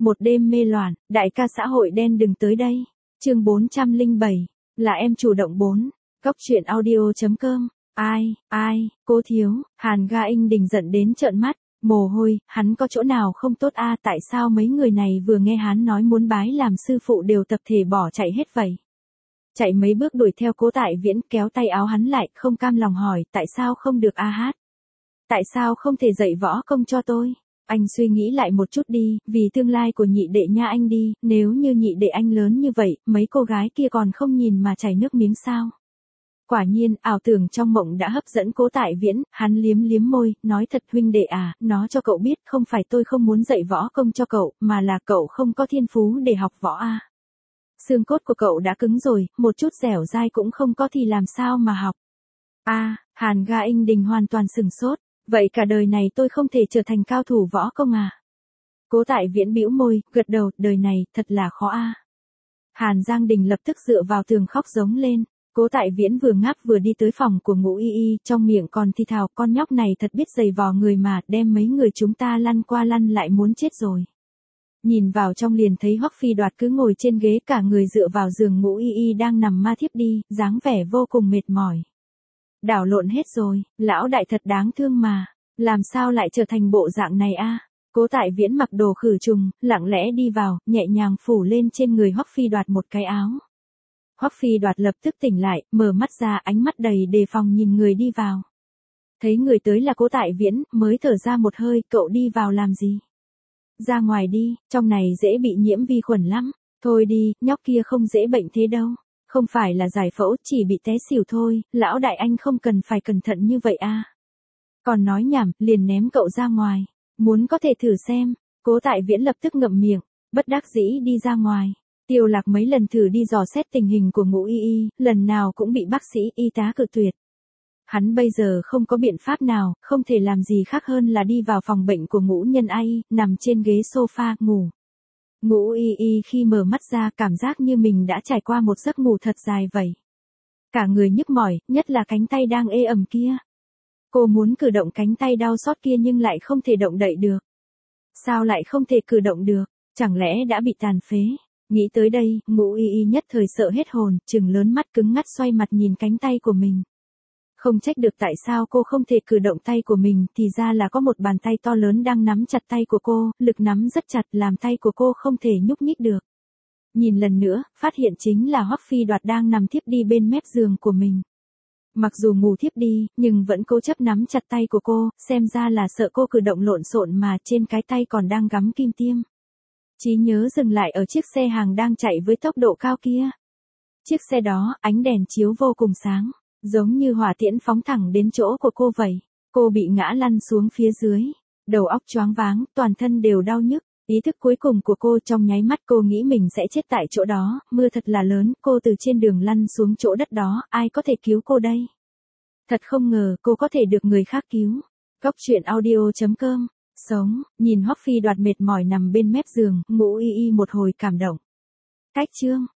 Một đêm mê loạn, đại ca xã hội đen đừng tới đây. Chương 407, là em chủ động 4. Cốc truyện audio.com. Ai, cô thiếu, Hàn Ga Inh Đình giận đến trợn mắt, mồ hôi, hắn có chỗ nào không tốt a? Tại sao mấy người này vừa nghe hắn nói muốn bái làm sư phụ đều tập thể bỏ chạy hết vậy? Chạy mấy bước đuổi theo Cố Tại Viễn, kéo tay áo hắn lại, không cam lòng hỏi, tại sao không được a hát? Tại sao không thể dạy võ công cho tôi? Anh suy nghĩ lại một chút đi, vì tương lai của nhị đệ nha anh đi, nếu như nhị đệ anh lớn như vậy, mấy cô gái kia còn không nhìn mà chảy nước miếng sao? Quả nhiên, ảo tưởng trong mộng đã hấp dẫn Cố Tại Viễn, hắn liếm liếm môi, nói thật huynh đệ à, nó cho cậu biết không phải tôi không muốn dạy võ công cho cậu, mà là cậu không có thiên phú để học võ a. Xương cốt của cậu đã cứng rồi, một chút dẻo dai cũng không có thì làm sao mà học. Hàn Ga Inh Đình hoàn toàn sừng sốt, vậy cả đời này tôi không thể trở thành cao thủ võ công à? Cố Tại Viễn bĩu môi, gật đầu, đời này, thật là khó a. Hàn Giang Đình lập tức dựa vào tường khóc giống lên. Cố Tại Viễn vừa ngáp vừa đi tới phòng của Ngũ Y Y, trong miệng còn thì thào, con nhóc này thật biết giày vò người mà, đem mấy người chúng ta lăn qua lăn lại muốn chết rồi. Nhìn vào trong liền thấy Hoắc Phi Đoạt cứ ngồi trên ghế cả người dựa vào giường Ngũ Y Y đang nằm ma thiếp đi, dáng vẻ vô cùng mệt mỏi. Đảo lộn hết rồi, lão đại thật đáng thương mà, làm sao lại trở thành bộ dạng này a? Cố Tại Viễn mặc đồ khử trùng, lặng lẽ đi vào, nhẹ nhàng phủ lên trên người Hoắc Phi Đoạt một cái áo. Hoắc Phi Đoạt lập tức tỉnh lại, mở mắt ra, ánh mắt đầy đề phòng nhìn người đi vào. Thấy người tới là Cố Tại Viễn, mới thở ra một hơi, cậu đi vào làm gì? Ra ngoài đi, trong này dễ bị nhiễm vi khuẩn lắm. Thôi đi, nhóc kia không dễ bệnh thế đâu. Không phải là giải phẫu, chỉ bị té xỉu thôi, lão đại anh không cần phải cẩn thận như vậy a. Còn nói nhảm, liền ném cậu ra ngoài. Muốn có thể thử xem. Cố Tại Viễn lập tức ngậm miệng, bất đắc dĩ đi ra ngoài. Tiêu Lạc mấy lần thử đi dò xét tình hình của Ngũ Y Y, lần nào cũng bị bác sĩ y tá cự tuyệt. Hắn bây giờ không có biện pháp nào, không thể làm gì khác hơn là đi vào phòng bệnh của Ngũ Nhân Ai, nằm trên ghế sofa, ngủ. Ngũ Y Y khi mở mắt ra cảm giác như mình đã trải qua một giấc ngủ thật dài vậy. Cả người nhức mỏi, nhất là cánh tay đang ê ẩm kia. Cô muốn cử động cánh tay đau xót kia nhưng lại không thể động đậy được. Sao lại không thể cử động được, chẳng lẽ đã bị tàn phế? Nghĩ tới đây, Ngũ Y Y nhất thời sợ hết hồn, trừng lớn mắt cứng ngắt xoay mặt nhìn cánh tay của mình. Không trách được tại sao cô không thể cử động tay của mình, thì ra là có một bàn tay to lớn đang nắm chặt tay của cô, lực nắm rất chặt làm tay của cô không thể nhúc nhích được. Nhìn lần nữa, phát hiện chính là Hoắc Phi Đoạt đang nằm thiếp đi bên mép giường của mình. Mặc dù ngủ thiếp đi, nhưng vẫn cố chấp nắm chặt tay của cô, xem ra là sợ cô cử động lộn xộn mà trên cái tay còn đang gắm kim tiêm. Trí nhớ dừng lại ở chiếc xe hàng đang chạy với tốc độ cao kia. Chiếc xe đó, ánh đèn chiếu vô cùng sáng, giống như hỏa tiễn phóng thẳng đến chỗ của cô vậy. Cô bị ngã lăn xuống phía dưới, đầu óc choáng váng, toàn thân đều đau nhức. Ý thức cuối cùng của cô trong nháy mắt cô nghĩ mình sẽ chết tại chỗ đó, mưa thật là lớn, cô từ trên đường lăn xuống chỗ đất đó, ai có thể cứu cô đây? Thật không ngờ cô có thể được người khác cứu. Cốc truyện audio.com. Sống, nhìn Hoắc Phi Đoạt mệt mỏi nằm bên mép giường, Ngũ Y Y một hồi cảm động. Cách chương.